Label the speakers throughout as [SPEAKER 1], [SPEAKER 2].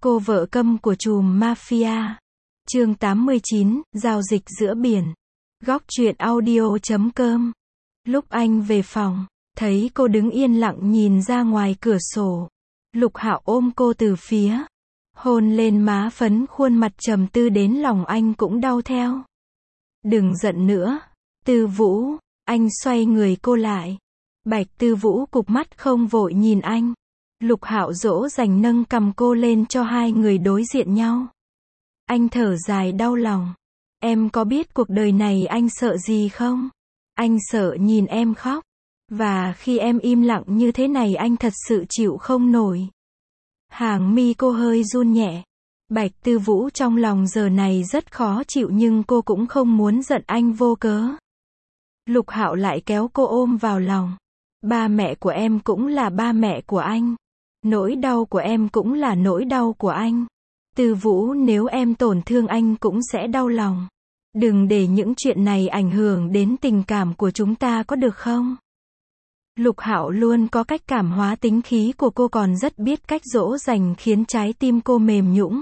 [SPEAKER 1] Cô vợ câm của trùm mafia. Chương 89, giao dịch giữa biển. Góc truyện audio.com. Lúc anh về phòng, thấy cô đứng yên lặng nhìn ra ngoài cửa sổ. Lục Hạo ôm cô từ phía, hôn lên má phấn khuôn mặt trầm tư đến lòng anh cũng đau theo. Đừng giận nữa, Tư Vũ. Anh xoay người cô lại. Bạch Tư Vũ cụp mắt không vội nhìn anh. Lục Hạo dỗ dành nâng cầm cô lên cho hai người đối diện nhau. Anh thở dài đau lòng. Em có biết cuộc đời này anh sợ gì không? Anh sợ nhìn em khóc. Và khi em im lặng như thế này anh thật sự chịu không nổi. Hàng mi cô hơi run nhẹ. Bạch Tư Vũ trong lòng giờ này rất khó chịu nhưng cô cũng không muốn giận anh vô cớ. Lục Hạo lại kéo cô ôm vào lòng. Ba mẹ của em cũng là ba mẹ của anh. Nỗi đau của em cũng là nỗi đau của anh. Tư Vũ, nếu em tổn thương anh cũng sẽ đau lòng. Đừng để những chuyện này ảnh hưởng đến tình cảm của chúng ta có được không? Lục Hạo luôn có cách cảm hóa tính khí của cô, còn rất biết cách dỗ dành khiến trái tim cô mềm nhũn.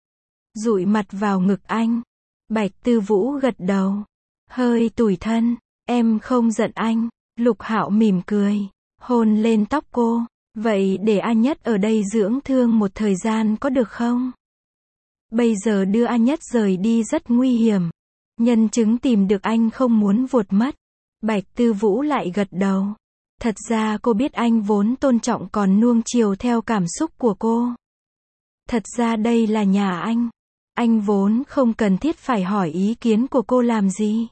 [SPEAKER 1] Dụi mặt vào ngực anh. Bạch Tư Vũ gật đầu. Hơi tủi thân. Em không giận anh. Lục Hạo mỉm cười, hôn lên tóc cô. Vậy để A Nhất ở đây dưỡng thương một thời gian có được không? Bây giờ đưa A Nhất rời đi rất nguy hiểm. Nhân chứng tìm được anh không muốn vuột mất. Bạch Tư Vũ lại gật đầu. Thật ra cô biết anh vốn tôn trọng còn nuông chiều theo cảm xúc của cô. Thật ra đây là nhà anh. Anh vốn không cần thiết phải hỏi ý kiến của cô làm gì.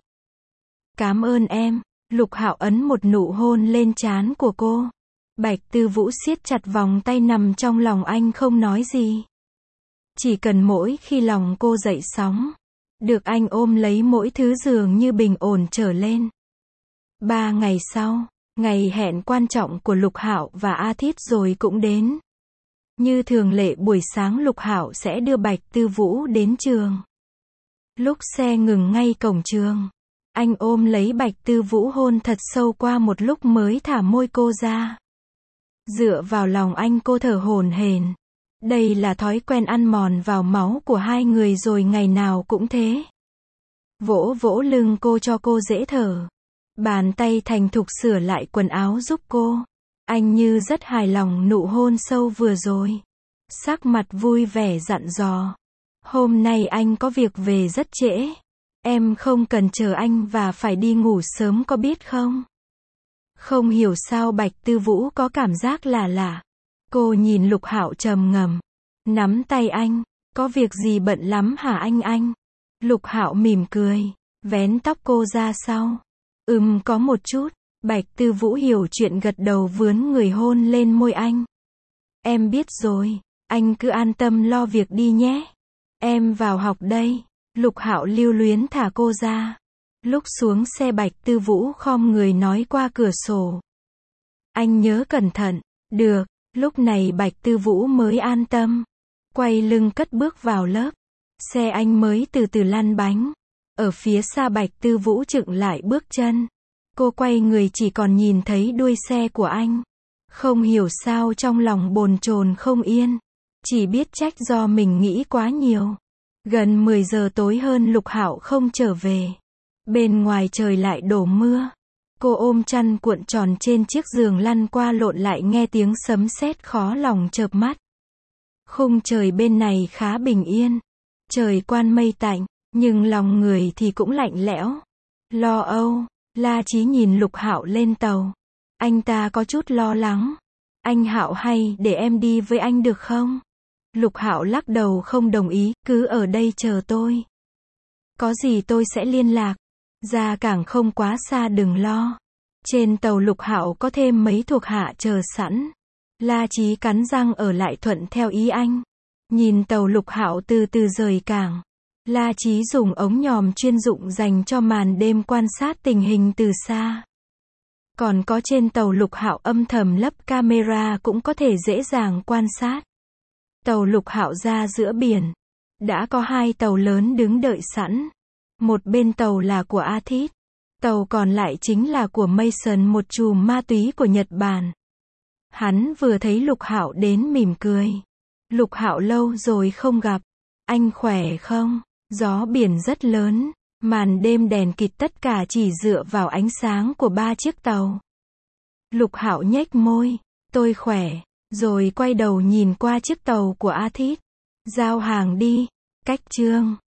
[SPEAKER 1] Cảm ơn em. Lục Hạo ấn một nụ hôn lên trán của cô. Bạch Tư Vũ siết chặt vòng tay nằm trong lòng anh không nói gì. Chỉ cần mỗi khi lòng cô dậy sóng, được anh ôm lấy mỗi thứ dường như bình ổn trở lên. 3 ngày sau, ngày hẹn quan trọng của Lục Hạo và A Thít rồi cũng đến. Như thường lệ buổi sáng Lục Hạo sẽ đưa Bạch Tư Vũ đến trường. Lúc xe ngừng ngay cổng trường, anh ôm lấy Bạch Tư Vũ hôn thật sâu qua một lúc mới thả môi cô ra. Dựa vào lòng anh cô thở hổn hển. Đây là thói quen ăn mòn vào máu của hai người rồi ngày nào cũng thế. Vỗ vỗ lưng cô cho cô dễ thở. Bàn tay thành thục sửa lại quần áo giúp cô. Anh như rất hài lòng nụ hôn sâu vừa rồi. Sắc mặt vui vẻ dặn dò. Hôm nay anh có việc về rất trễ. Em không cần chờ anh và phải đi ngủ sớm có biết không? Không hiểu sao Bạch Tư Vũ có cảm giác lạ lạ. Cô nhìn Lục Hạo trầm ngâm, nắm tay anh. Có việc gì bận lắm hả anh? Lục Hạo mỉm cười, vén tóc cô ra sau. Có một chút. Bạch Tư Vũ hiểu chuyện gật đầu vướn người hôn lên môi anh. Em biết rồi, anh cứ an tâm lo việc đi nhé. Em vào học đây. Lục Hạo lưu luyến thả cô ra. Lúc xuống xe Bạch Tư Vũ khom người nói qua cửa sổ. Anh nhớ cẩn thận. Được. Lúc này Bạch Tư Vũ mới an tâm. Quay lưng cất bước vào lớp. Xe anh mới từ từ lăn bánh. Ở phía xa Bạch Tư Vũ chững lại bước chân. Cô quay người chỉ còn nhìn thấy đuôi xe của anh. Không hiểu sao trong lòng bồn chồn không yên. Chỉ biết trách do mình nghĩ quá nhiều. Gần 10 giờ tối hơn Lục Hạo không trở về. Bên ngoài trời lại đổ mưa. Cô ôm chăn cuộn tròn trên chiếc giường lăn qua lộn lại nghe tiếng sấm sét khó lòng chợp mắt. Khung trời bên này khá bình yên. Trời quang mây tạnh, nhưng lòng người thì cũng lạnh lẽo. Lo âu. La Chí nhìn Lục Hạo lên tàu. Anh ta có chút lo lắng. Anh Hạo hay để em đi với anh được không? Lục Hạo lắc đầu không đồng ý, cứ ở đây chờ tôi. Có gì tôi sẽ liên lạc. Ra cảng không quá xa đừng lo. Trên tàu Lục Hạo có thêm mấy thuộc hạ chờ sẵn. La Chí cắn răng ở lại thuận theo ý anh. Nhìn tàu Lục Hạo từ từ rời cảng. La Chí dùng ống nhòm chuyên dụng dành cho màn đêm quan sát tình hình từ xa. Còn có trên tàu Lục Hạo âm thầm lắp camera cũng có thể dễ dàng quan sát. Tàu Lục Hạo ra giữa biển. Đã có 2 tàu lớn đứng đợi sẵn. Một bên tàu là của A Thít. Tàu còn lại chính là của Mason, một chùm ma túy của Nhật Bản. Hắn vừa thấy Lục Hạo đến mỉm cười. Lục Hạo lâu rồi không gặp. Anh khỏe không? Gió biển rất lớn. Màn đêm đèn kịt tất cả chỉ dựa vào ánh sáng của 3 chiếc tàu. Lục Hạo nhếch môi. Tôi khỏe. Rồi quay đầu nhìn qua chiếc tàu của A Thít. Giao hàng đi. Cách Chương